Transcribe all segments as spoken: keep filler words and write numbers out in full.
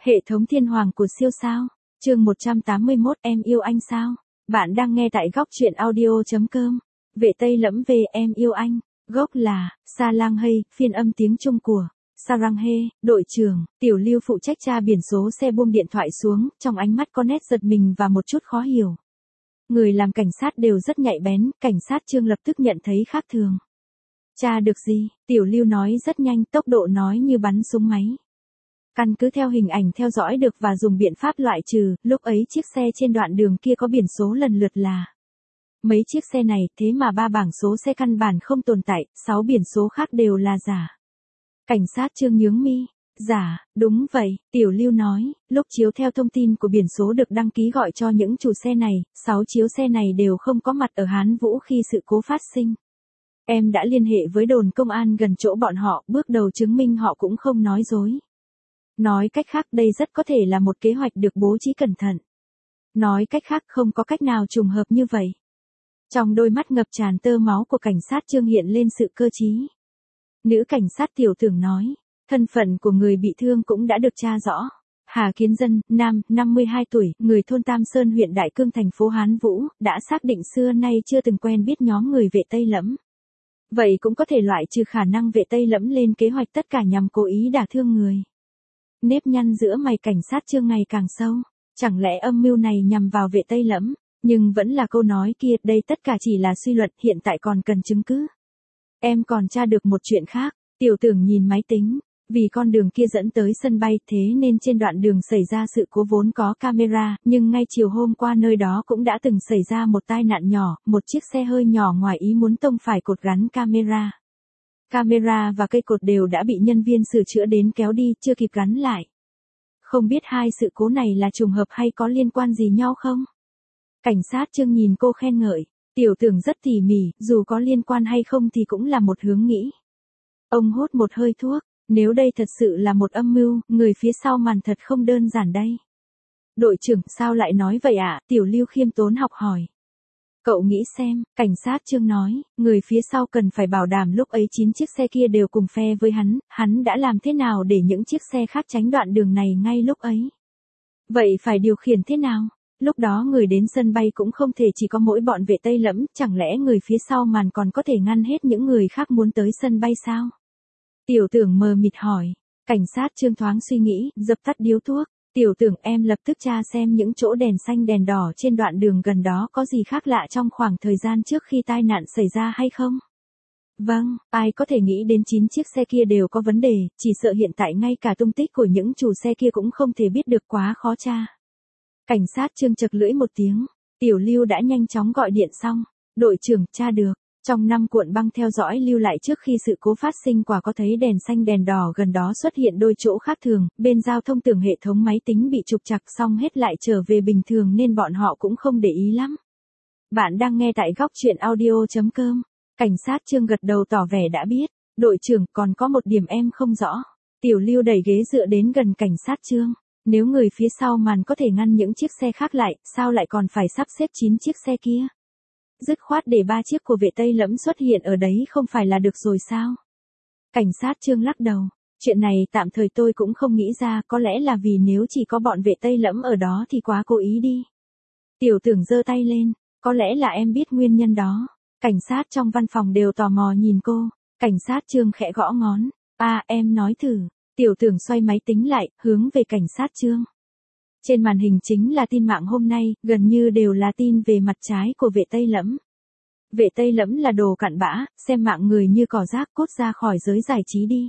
Hệ thống thiên hoàng của siêu sao. Chương một trăm tám mươi mốt Em yêu anh sao? Bạn đang nghe tại góc truyện audio chấm com. Vệ Tây Lẫm về Em yêu anh. Gốc là Sa Lang Hê, phiên âm tiếng Trung của Sarang Hê, đội trưởng. Tiểu Lưu phụ trách tra biển số xe buông điện thoại xuống, trong ánh mắt có nét giật mình và một chút khó hiểu. Người làm cảnh sát đều rất nhạy bén, cảnh sát Trương lập tức nhận thấy khác thường. Tra được gì? Tiểu Lưu nói rất nhanh, tốc độ nói như bắn súng máy. Căn cứ theo hình ảnh theo dõi được và dùng biện pháp loại trừ, lúc ấy chiếc xe trên đoạn đường kia có biển số lần lượt là mấy chiếc xe này, thế mà ba bảng số xe căn bản không tồn tại, sáu biển số khác đều là giả. Cảnh sát Trương nhướng mi. Giả, đúng vậy, Tiểu Lưu nói, lúc chiếu theo thông tin của biển số được đăng ký gọi cho những chủ xe này, sáu chiếu xe này đều không có mặt ở Hán Vũ khi sự cố phát sinh. Em đã liên hệ với đồn công an gần chỗ bọn họ, bước đầu chứng minh họ cũng không nói dối. Nói cách khác đây rất có thể là một kế hoạch được bố trí cẩn thận. Nói cách khác không có cách nào trùng hợp như vậy. Trong đôi mắt ngập tràn tơ máu của cảnh sát Trương hiện lên sự cơ trí. Nữ cảnh sát Tiểu Tưởng nói, thân phận của người bị thương cũng đã được tra rõ. Hà Kiến Dân, nam, năm mươi hai tuổi, người thôn Tam Sơn huyện Đại Cương thành phố Hán Vũ, đã xác định xưa nay chưa từng quen biết nhóm người Vệ Tây Lẫm. Vậy cũng có thể loại trừ khả năng Vệ Tây Lẫm lên kế hoạch tất cả nhằm cố ý đả thương người. Nếp nhăn giữa mày cảnh sát Trương ngày càng sâu, chẳng lẽ âm mưu này nhằm vào Vệ Tây Lẫm, nhưng vẫn là câu nói kia, đây tất cả chỉ là suy luận, hiện tại còn cần chứng cứ. Em còn tra được một chuyện khác, Tiểu Tưởng nhìn máy tính, vì con đường kia dẫn tới sân bay thế nên trên đoạn đường xảy ra sự cố vốn có camera, nhưng ngay chiều hôm qua nơi đó cũng đã từng xảy ra một tai nạn nhỏ, một chiếc xe hơi nhỏ ngoài ý muốn tông phải cột gắn camera. Camera và cây cột đều đã bị nhân viên sửa chữa đến kéo đi, chưa kịp gắn lại. Không biết hai sự cố này là trùng hợp hay có liên quan gì nhau không? Cảnh sát Trương nhìn cô khen ngợi, Tiểu Tưởng rất tỉ mỉ, dù có liên quan hay không thì cũng là một hướng nghĩ. Ông hốt một hơi thuốc, nếu đây thật sự là một âm mưu, người phía sau màn thật không đơn giản đây. Đội trưởng, sao lại nói vậy ạ? À? Tiểu Lưu khiêm tốn học hỏi. Cậu nghĩ xem, cảnh sát Trương nói, người phía sau cần phải bảo đảm lúc ấy chín chiếc xe kia đều cùng phe với hắn, hắn đã làm thế nào để những chiếc xe khác tránh đoạn đường này ngay lúc ấy? Vậy phải điều khiển thế nào? Lúc đó người đến sân bay cũng không thể chỉ có mỗi bọn Vệ Tây Lẫm, chẳng lẽ người phía sau màn còn có thể ngăn hết những người khác muốn tới sân bay sao? Tiểu Tưởng mờ mịt hỏi, cảnh sát Trương thoáng suy nghĩ, dập tắt điếu thuốc. Tiểu Tưởng, em lập tức tra xem những chỗ đèn xanh đèn đỏ trên đoạn đường gần đó có gì khác lạ trong khoảng thời gian trước khi tai nạn xảy ra hay không? Vâng, ai có thể nghĩ đến chín chiếc xe kia đều có vấn đề, chỉ sợ hiện tại ngay cả tung tích của những chủ xe kia cũng không thể biết được, quá khó tra. Cảnh sát Trương chật lưỡi một tiếng, Tiểu Lưu đã nhanh chóng gọi điện xong, đội trưởng, tra được. Trong năm cuộn băng theo dõi lưu lại trước khi sự cố phát sinh quả có thấy đèn xanh đèn đỏ gần đó xuất hiện đôi chỗ khác thường, bên giao thông tưởng hệ thống máy tính bị trục trặc xong hết lại trở về bình thường nên bọn họ cũng không để ý lắm. Bạn đang nghe tại góc truyện audio chấm com. Cảnh sát Trương gật đầu tỏ vẻ đã biết. Đội trưởng, còn có một điểm em không rõ. Tiểu Lưu đẩy ghế dựa đến gần cảnh sát Trương. Nếu người phía sau màn có thể ngăn những chiếc xe khác lại, sao lại còn phải sắp xếp chín chiếc xe kia? Dứt khoát để ba chiếc của Vệ Tây Lẫm xuất hiện ở đấy không phải là được rồi sao? Cảnh sát Trương lắc đầu, chuyện này tạm thời tôi cũng không nghĩ ra, có lẽ là vì nếu chỉ có bọn Vệ Tây Lẫm ở đó thì quá cố ý đi. Tiểu Tưởng giơ tay lên, có lẽ là em biết nguyên nhân đó. Cảnh sát trong văn phòng đều tò mò nhìn cô, cảnh sát Trương khẽ gõ ngón, à em nói thử. Tiểu Tưởng xoay máy tính lại, hướng về cảnh sát Trương. Trên màn hình chính là tin mạng hôm nay, gần như đều là tin về mặt trái của Vệ Tây Lẫm. Vệ Tây Lẫm là đồ cặn bã, xem mạng người như cỏ rác, cút ra khỏi giới giải trí đi.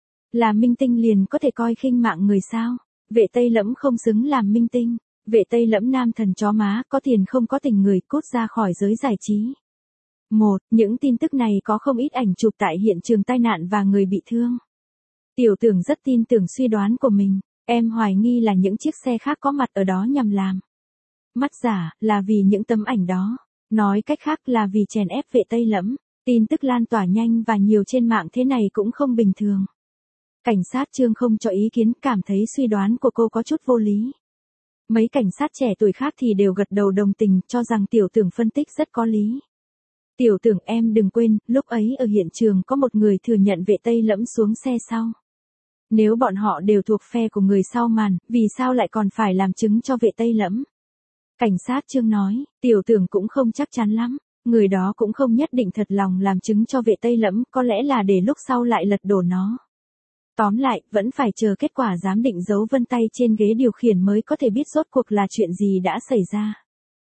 Là minh tinh liền có thể coi khinh mạng người sao? Vệ Tây Lẫm không xứng làm minh tinh. Vệ Tây Lẫm nam thần chó má, có tiền không có tình người, cút ra khỏi giới giải trí. Một, những tin tức này có không ít ảnh chụp tại hiện trường tai nạn và người bị thương. Tiểu Tưởng rất tin tưởng suy đoán của mình. Em hoài nghi là những chiếc xe khác có mặt ở đó nhằm làm mắt giả, là vì những tấm ảnh đó. Nói cách khác là vì chèn ép Vệ Tây Lẫm. Tin tức lan tỏa nhanh và nhiều trên mạng thế này cũng không bình thường. Cảnh sát Trương không cho ý kiến, cảm thấy suy đoán của cô có chút vô lý. Mấy cảnh sát trẻ tuổi khác thì đều gật đầu đồng tình, cho rằng Tiểu Tưởng phân tích rất có lý. Tiểu Tưởng, em đừng quên, lúc ấy ở hiện trường có một người thừa nhận Vệ Tây Lẫm xuống xe sau. Nếu bọn họ đều thuộc phe của người sau màn, vì sao lại còn phải làm chứng cho vệ Tây Lẫm? Cảnh sát Trương nói, tiểu tưởng cũng không chắc chắn lắm, người đó cũng không nhất định thật lòng làm chứng cho vệ Tây Lẫm, có lẽ là để lúc sau lại lật đổ nó. Tóm lại, vẫn phải chờ kết quả giám định dấu vân tay trên ghế điều khiển mới có thể biết rốt cuộc là chuyện gì đã xảy ra.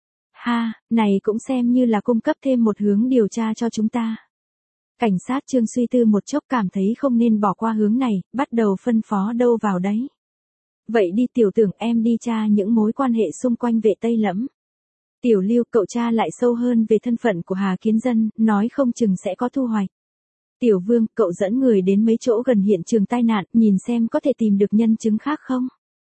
Ha, này cũng xem như là cung cấp thêm một hướng điều tra cho chúng ta. Cảnh sát Trương suy tư một chốc cảm thấy không nên bỏ qua hướng này, bắt đầu phân phó đâu vào đấy. Vậy đi tiểu tưởng em đi tra những mối quan hệ xung quanh vệ Tây Lẫm. Tiểu Lưu cậu tra lại sâu hơn về thân phận của Hà Kiến Dân, nói không chừng sẽ có thu hoạch. Tiểu Vương, cậu dẫn người đến mấy chỗ gần hiện trường tai nạn, nhìn xem có thể tìm được nhân chứng khác không?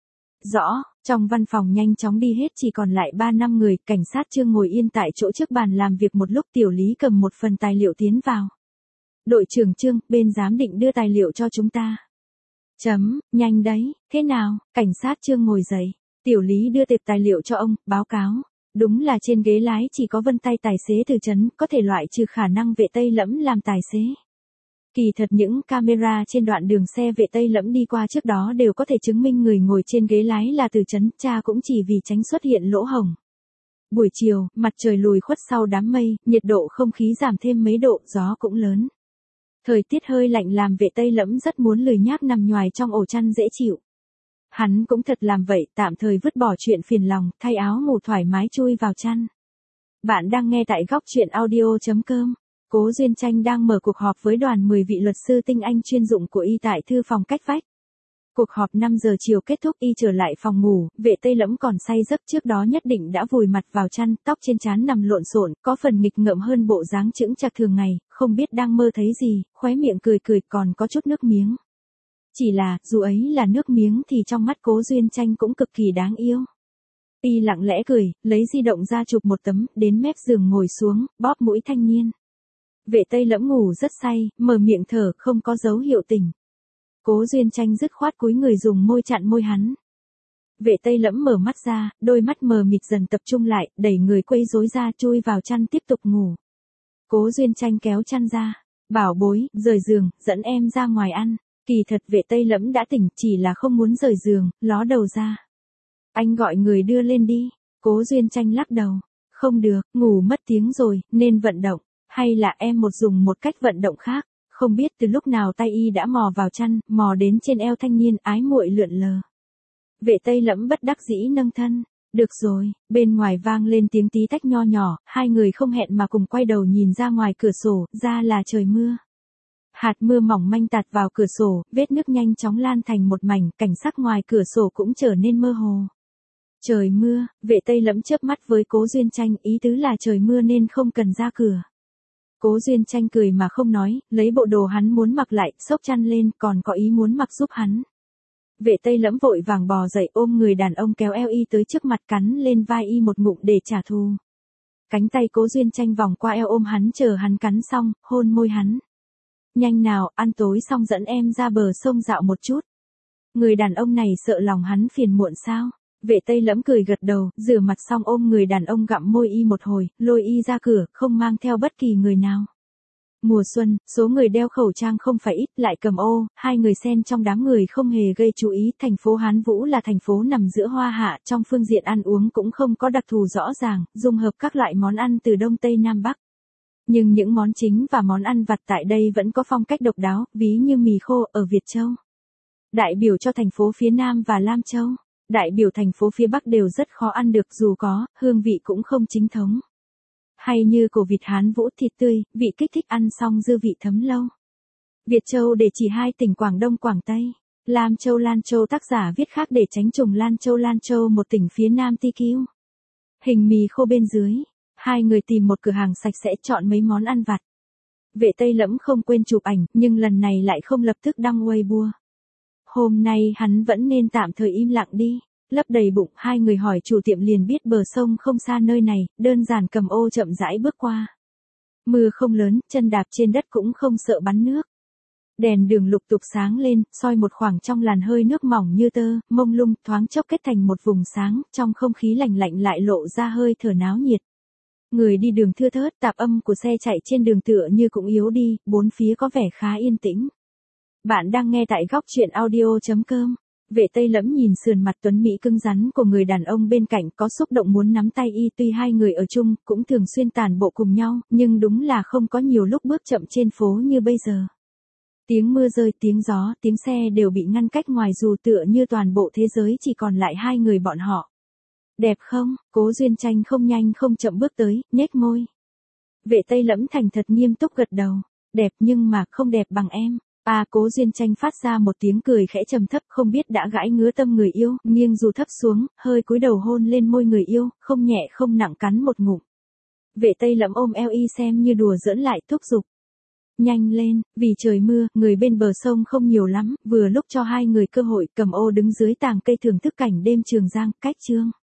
Rõ, trong văn phòng nhanh chóng đi hết chỉ còn lại ba năm người, cảnh sát Trương ngồi yên tại chỗ trước bàn làm việc một lúc. Tiểu Lý cầm một phần tài liệu tiến vào. Đội trưởng Trương, bên giám định đưa tài liệu cho chúng ta. Chấm, nhanh đấy, thế nào? Cảnh sát Trương ngồi dậy. Tiểu Lý đưa tệp tài liệu cho ông, báo cáo. Đúng là trên ghế lái chỉ có vân tay tài xế Từ Chấn, có thể loại trừ khả năng vệ Tây Lẫm làm tài xế. Kỳ thật những camera trên đoạn đường xe vệ Tây Lẫm đi qua trước đó đều có thể chứng minh người ngồi trên ghế lái là Từ Chấn, cha cũng chỉ vì tránh xuất hiện lỗ hổng. Buổi chiều, mặt trời lùi khuất sau đám mây, nhiệt độ không khí giảm thêm mấy độ, gió cũng lớn. Thời tiết hơi lạnh làm vệ Tây Lẫm rất muốn lười nhác nằm nhoài trong ổ chăn dễ chịu. Hắn cũng thật làm vậy, tạm thời vứt bỏ chuyện phiền lòng, thay áo ngủ thoải mái chui vào chăn. Bạn đang nghe tại góc truyện audio chấm com. Cố Duyên Tranh đang mở cuộc họp với đoàn mười vị luật sư tinh anh chuyên dụng của y tại thư phòng cách vách. Cuộc họp năm giờ chiều kết thúc, y trở lại phòng ngủ, vệ Tây Lẫm còn say giấc, trước đó nhất định đã vùi mặt vào chăn, tóc trên trán nằm lộn xộn, có phần nghịch ngợm hơn bộ dáng chững chạc thường ngày, không biết đang mơ thấy gì, khóe miệng cười cười còn có chút nước miếng. Chỉ là, dù ấy là nước miếng thì trong mắt Cố Duyên Tranh cũng cực kỳ đáng yêu. Y lặng lẽ cười, lấy di động ra chụp một tấm, đến mép giường ngồi xuống, bóp mũi thanh niên. Vệ Tây Lẫm ngủ rất say, mở miệng thở, không có dấu hiệu tỉnh. Cố Duyên Tranh dứt khoát cúi người dùng môi chặn môi hắn. Vệ Tây Lẫm mở mắt ra, đôi mắt mờ mịt dần tập trung lại, đẩy người quấy rối ra chui vào chăn tiếp tục ngủ. Cố Duyên Tranh kéo chăn ra, bảo bối, rời giường, dẫn em ra ngoài ăn. Kỳ thật vệ Tây Lẫm đã tỉnh, chỉ là không muốn rời giường, ló đầu ra. Anh gọi người đưa lên đi. Cố Duyên Tranh lắc đầu. Không được, ngủ mất tiếng rồi, nên vận động. Hay là em một dùng một cách vận động khác. Không biết từ lúc nào tay y đã mò vào chăn, mò đến trên eo thanh niên, ái muội lượn lờ. Vệ Tây Lẫm bất đắc dĩ nâng thân. Được rồi, bên ngoài vang lên tiếng tí tách nho nhỏ, hai người không hẹn mà cùng quay đầu nhìn ra ngoài cửa sổ, ra là trời mưa. Hạt mưa mỏng manh tạt vào cửa sổ, vết nước nhanh chóng lan thành một mảnh, cảnh sắc ngoài cửa sổ cũng trở nên mơ hồ. Trời mưa, vệ Tây Lẫm chớp mắt với Cố Duyên Tranh, ý tứ là trời mưa nên không cần ra cửa. Cố Duyên Tranh cười mà không nói, lấy bộ đồ hắn muốn mặc lại, xốc chăn lên, còn có ý muốn mặc giúp hắn. Vệ Tây Lẫm vội vàng bò dậy ôm người đàn ông kéo eo y tới trước mặt cắn lên vai y một ngụm để trả thù. Cánh tay Cố Duyên Tranh vòng qua eo ôm hắn chờ hắn cắn xong, hôn môi hắn. Nhanh nào, ăn tối xong dẫn em ra bờ sông dạo một chút. Người đàn ông này sợ lòng hắn phiền muộn sao? Vệ Tây Lẫm cười gật đầu, rửa mặt xong ôm người đàn ông gặm môi y một hồi, lôi y ra cửa, không mang theo bất kỳ người nào. Mùa xuân, số người đeo khẩu trang không phải ít, lại cầm ô, hai người xen trong đám người không hề gây chú ý. Thành phố Hán Vũ là thành phố nằm giữa hoa hạ, trong phương diện ăn uống cũng không có đặc thù rõ ràng, dung hợp các loại món ăn từ Đông Tây Nam Bắc. Nhưng những món chính và món ăn vặt tại đây vẫn có phong cách độc đáo, ví như mì khô ở Việt Châu. Đại biểu cho thành phố phía Nam và Lam Châu. Đại biểu thành phố phía Bắc đều rất khó ăn được, dù có, hương vị cũng không chính thống. Hay như cổ vịt Hán Vũ thịt tươi, vị kích thích ăn xong dư vị thấm lâu. Việt Châu để chỉ hai tỉnh Quảng Đông Quảng Tây. Lam Châu Lan Châu tác giả viết khác để tránh trùng Lan Châu Lan Châu một tỉnh phía Nam ti kiu. Hình mì khô bên dưới. Hai người tìm một cửa hàng sạch sẽ chọn mấy món ăn vặt. Vệ Tây Lẫm không quên chụp ảnh, nhưng lần này lại không lập tức đăng Weibo. Hôm nay hắn vẫn nên tạm thời im lặng đi. Lấp đầy bụng, hai người hỏi chủ tiệm liền biết bờ sông không xa nơi này, đơn giản cầm ô chậm rãi bước qua. Mưa không lớn, chân đạp trên đất cũng không sợ bắn nước. Đèn đường lục tục sáng lên, soi một khoảng trong làn hơi nước mỏng như tơ, mông lung, thoáng chốc kết thành một vùng sáng, trong không khí lạnh lạnh lại lộ ra hơi thở náo nhiệt. Người đi đường thưa thớt, tạp âm của xe chạy trên đường tựa như cũng yếu đi, bốn phía có vẻ khá yên tĩnh. Bạn đang nghe tại góc chuyện audio chấm com. Vệ Tây Lẫm nhìn sườn mặt tuấn mỹ cứng rắn của người đàn ông bên cạnh, có xúc động muốn nắm tay y. Tuy hai người ở chung cũng thường xuyên tản bộ cùng nhau, nhưng đúng là không có nhiều lúc bước chậm trên phố như bây giờ. Tiếng mưa rơi, tiếng gió, tiếng xe đều bị ngăn cách ngoài, dù tựa như toàn bộ thế giới chỉ còn lại hai người bọn họ. Đẹp không? Cố Duyên Tranh không nhanh không chậm bước tới, nhếch môi. Vệ Tây Lẫm thành thật nghiêm túc gật đầu. Đẹp nhưng mà không đẹp bằng em. À, Cố Duyên Tranh phát ra một tiếng cười khẽ trầm thấp, không biết đã gãi ngứa tâm người yêu, nghiêng dù thấp xuống, hơi cúi đầu hôn lên môi người yêu, không nhẹ không nặng cắn một ngụm. Vệ Tây Lẫm ôm eo y xem như đùa giỡn lại, thúc giục. Nhanh lên, vì trời mưa, người bên bờ sông không nhiều lắm, vừa lúc cho hai người cơ hội. Cầm ô đứng dưới tàng cây thưởng thức cảnh đêm Trường Giang, cách chương.